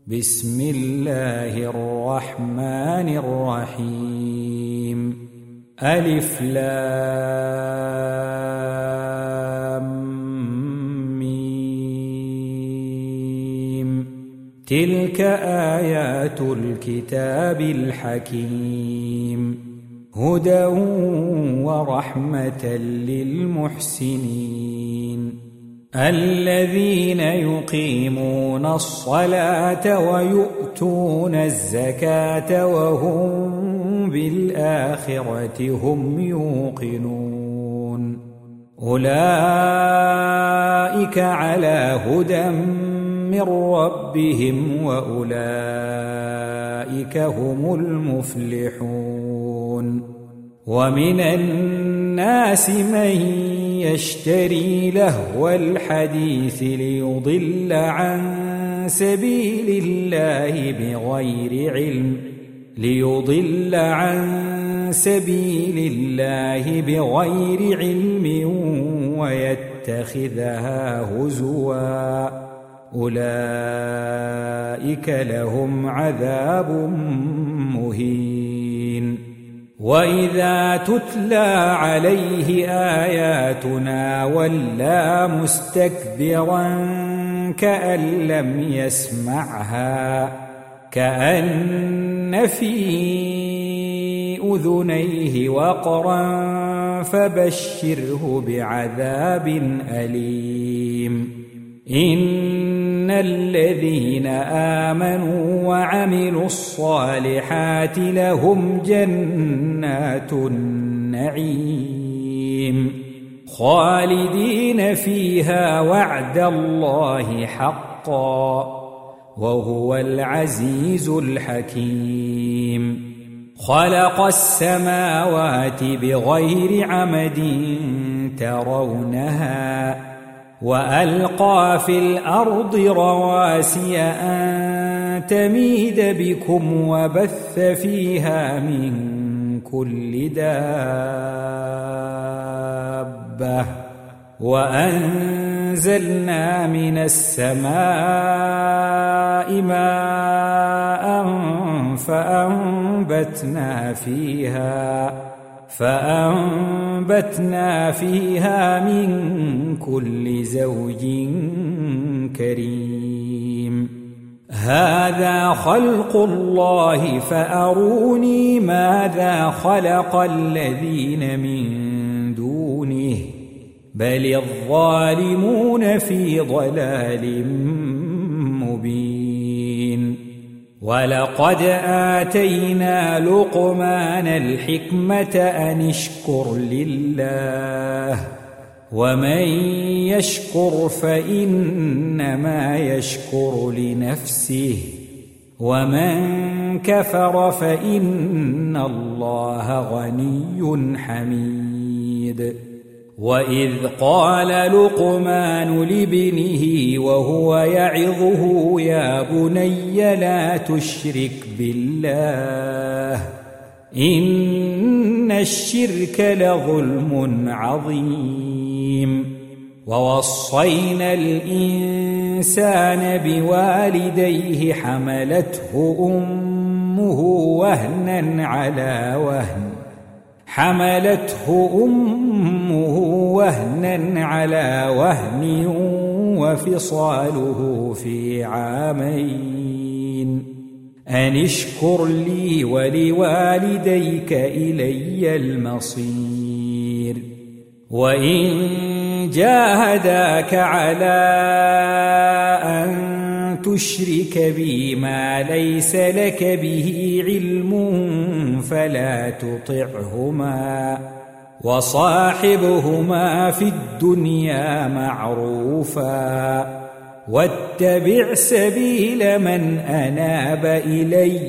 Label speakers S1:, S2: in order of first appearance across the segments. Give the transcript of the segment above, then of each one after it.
S1: بسم الله الرحمن الرحيم ألف لام ميم تلك آيات الكتاب الحكيم هدى ورحمة للمحسنين الذين يقيمون الصلاة ويؤتون الزكاة وهم بالآخرة هم يوقنون أولئك على هدى من ربهم وأولئك هم المفلحون ومن الناس من يشتري لهو الحديث ليضل عن سبيل الله بغير علم ويتخذها هزوا أولئك لهم عذاب مهين وإذا تتلى عليه آياتنا ولى مستكبرا كأن لم يسمعها كأن في أذنيه وقرا فبشره بعذاب أليم إن الذين آمنوا وعملوا الصالحات لهم جنات النعيم خالدين فيها وعد الله حقا وهو العزيز الحكيم خلق السماوات بغير عمد ترونها وألقى في الأرض رواسي أن تميد بكم وبث فيها من كل دابة وأنزلنا من السماء ماء فأنبتنا فيها من كل زوج كريم هذا خلق الله فأروني ماذا خلق الذين من دونه بل الظالمون في ضلال مبين ولقد آتينا لقمان الحكمة أن اشكر لله ومن يشكر فإنما يشكر لنفسه ومن كفر فإن الله غني حميد وإذ قال لقمان لابنه وهو يعظه يا بني لا تشرك بالله إن الشرك لظلم عظيم ووصينا الإنسان بوالديه حملته أمه وهنا على وهن وفصاله في عامين أن اشكر لي ولوالديك إلي المصير وإن جاهداك على أن تشرك بي ما ليس لك به علم فلا تطعهما وصاحبهما في الدنيا معروفا واتبع سبيل من أناب إلي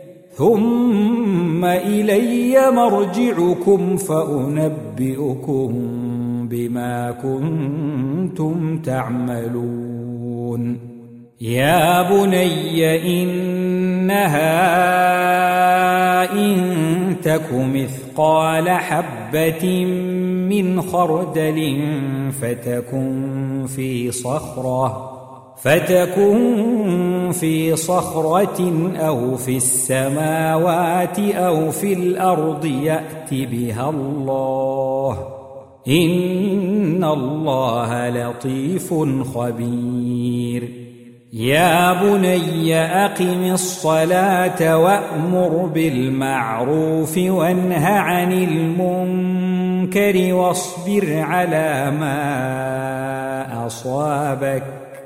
S1: ثم إلي مرجعكم فأنبئكم بما كنتم تعملون يا بني إنها إن تك مثقال حبة من خردل فتكن في صخرة فتكن في صخرة أو في السماوات أو في الأرض يأت بها الله، إن الله لطيف خبير. يا بني أقم الصلاة وأمر بالمعروف وانه عن المنكر واصبر على ما أصابك،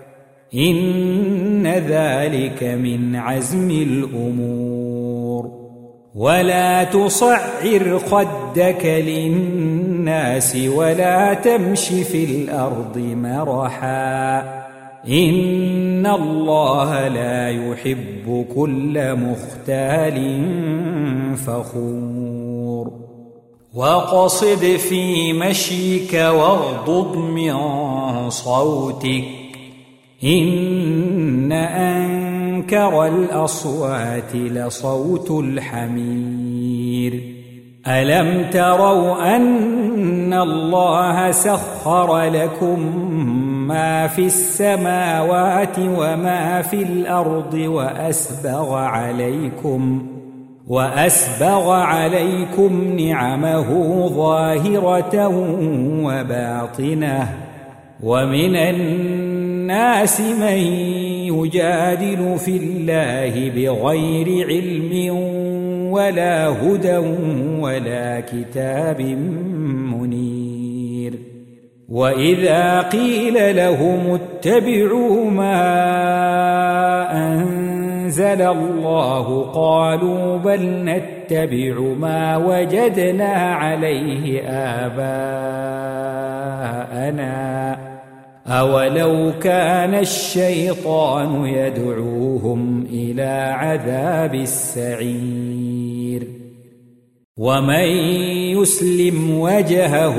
S1: إن ذلك من عزم الأمور. ولا تصعر خدك للناس ولا تمش في الأرض مرحا، إن الله لا يحب كل مختال فخور. واقصد في مشيك واغضض من صوتك، إن أنكر الأصوات لصوت الحمير. ألم تروا أن الله سخر لكم ما في السماوات وما في الأرض وأسبغ عليكم نعمه ظاهرة وباطنة، ومن الناس من يجادل في الله بغير علم ولا هدى ولا كتاب منير. وإذا قيل لهم اتبعوا ما أنزل الله قالوا بل نتبع ما وجدنا عليه آباءنا، أولو كان الشيطان يدعوهم إلى عذاب السعير. ومن يسلم وجهه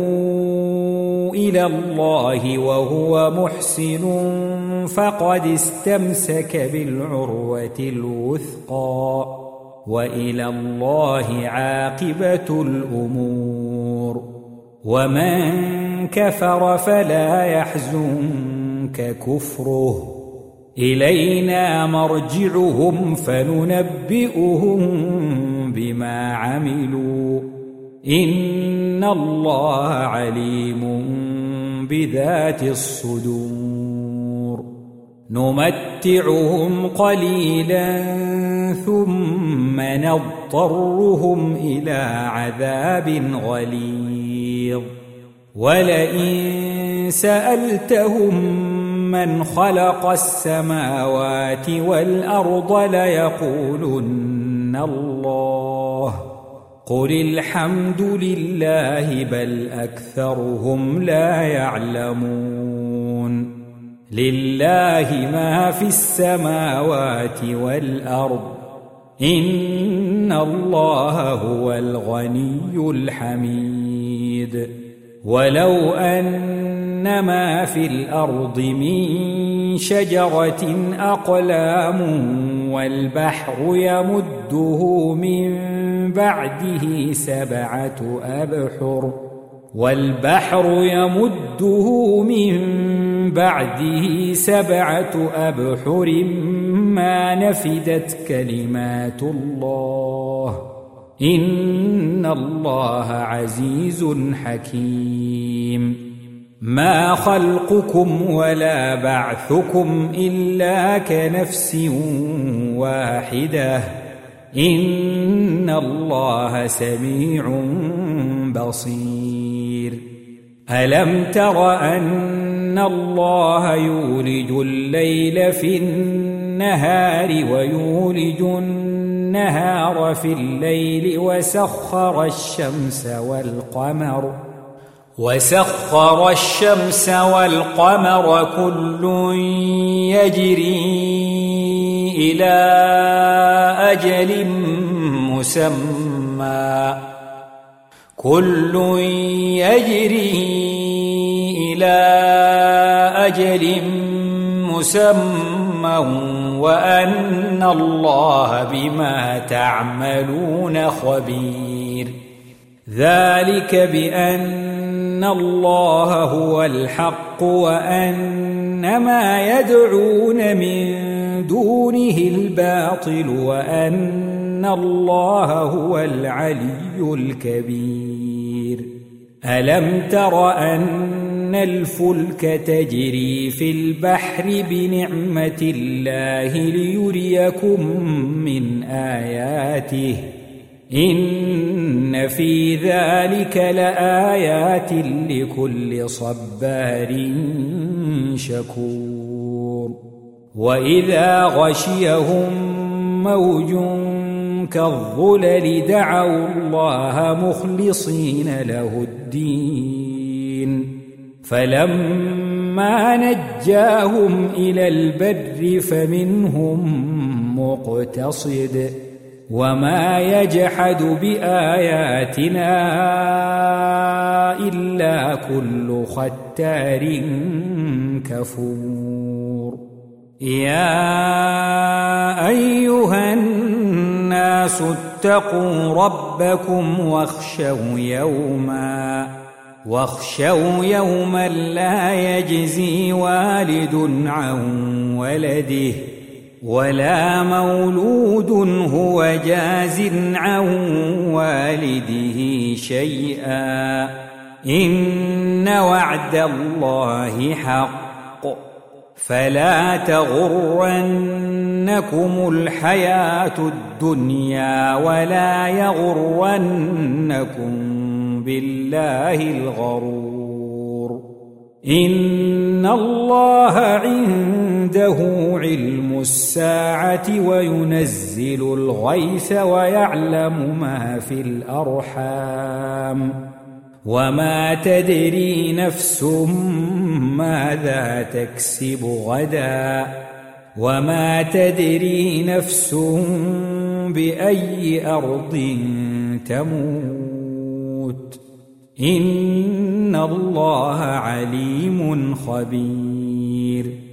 S1: إلى الله وهو محسن فقد استمسك بالعروة الوثقى، وإلى الله عاقبة الأمور. ومن كفر فلا يحزنك كفره، إلينا مرجعهم فننبئهم بما عملوا، إن الله عليم بذات الصدور. نمتعهم قليلا ثم نضطرهم إلى عذاب غليظ. ولئن سألتهم من خلق السماوات والأرض ليقولن الله، قل الحمد لله بل أكثرهم لا يعلمون. لله ما في السماوات والأرض، إن الله هو الغني الحميد. ولو أن ما في الأرض من شجرة أقلام والبحر يمده من بعده سبعة أبحر ما نفدت كلمات الله، إن الله عزيز حكيم. ما خلقكم ولا بعثكم إلا كنفس واحدة، إن الله سميع بصير. ألم تر أن الله يولج الليل في النهار ويولج النهار في الليل وسخر الشمس والقمر كل يجري إلى أجل مسمى وأن الله بما تعملون خبير. ذلك بأن الله هو الحق وأن إنما يدعون من دونه الباطل وأن الله هو العلي الكبير ألم تر أن الفلك تجري في البحر بنعمة الله ليريكم من آياته إن في ذلك لآيات لكل صبار شكور وإذا غشيهم موج كالظلل دعوا الله مخلصين له الدين فلما نجاهم إلى البر فمنهم مقتصد وما يجحد بآياتنا إلا كل ختار كفور يا أيها الناس اتقوا ربكم واخشوا يوما لا يجزي والد عن ولده ولا مولود هو جاز عن والده شيئا إن وعد الله حق فلا تغرنكم الحياة الدنيا ولا يغرنكم بالله الغرور إن الله عنده علم الساعة وينزل الغيث ويعلم ما في الأرحام وما تدري نفس ماذا تكسب غدا وما تدري نفس بأي أرض تموت إن الله عليم خبير